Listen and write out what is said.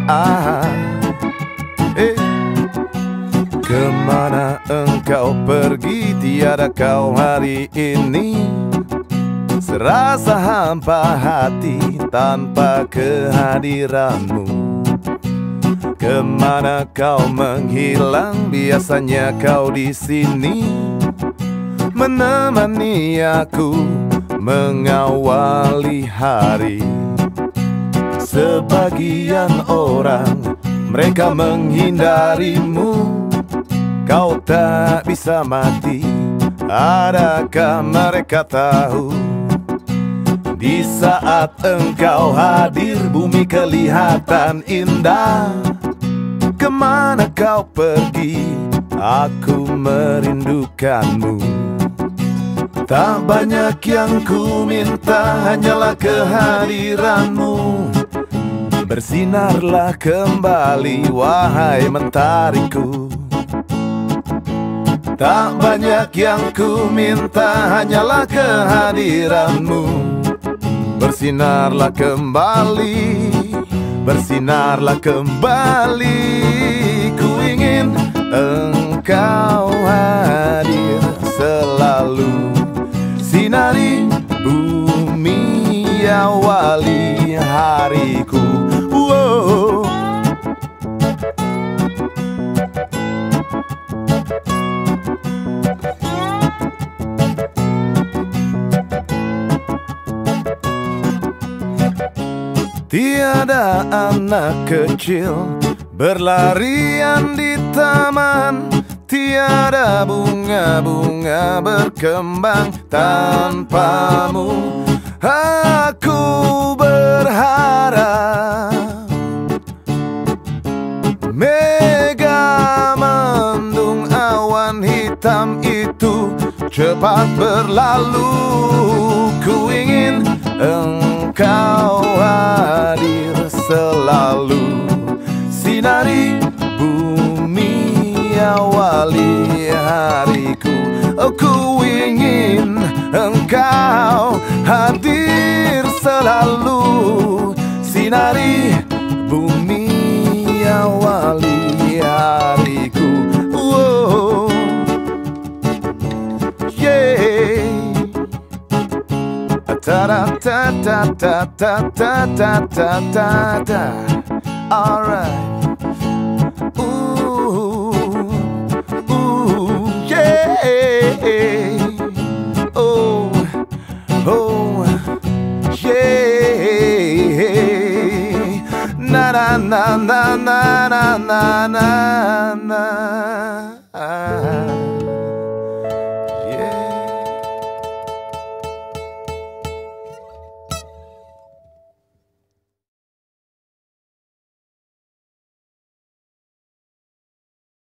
ah. Kemana engkau pergi, tiada kau hari ini. Serasa hampa hati tanpa kehadiranmu. Kemana kau menghilang, biasanya kau di sini, menemani aku mengawali hari. Sebagian orang mereka menghindarimu. Kau tak bisa mati, adakah mereka tahu? Di saat engkau hadir, bumi kelihatan indah. Kemana kau pergi, aku merindukanmu. Tak banyak yang ku minta, hanyalah kehadiranmu. Bersinarlah kembali, wahai mentariku. Tak banyak yang ku minta, hanyalah kehadiranmu. Bersinarlah kembali, bersinarlah kembali. Ku ingin engkau hadir selalu. Sinari bumi, awali hariku. Wow. Tiada anak kecil berlarian di taman, tiada bunga-bunga berkembang tanpamu. Aku berharap mega mendung awan hitam itu cepat berlalu. Ku ingin engkau hadir selalu. Sinari bumi, awali hariku. Oh, ku ingin engkau hadir selalu. Sinari bumi, awali hariku. Oh, yeah. Ta da ta ta ta ta ta ta ta ta ta. Alright. Ooh, ooh, yeah. Oh, oh, yeah. Na na na na na na na na.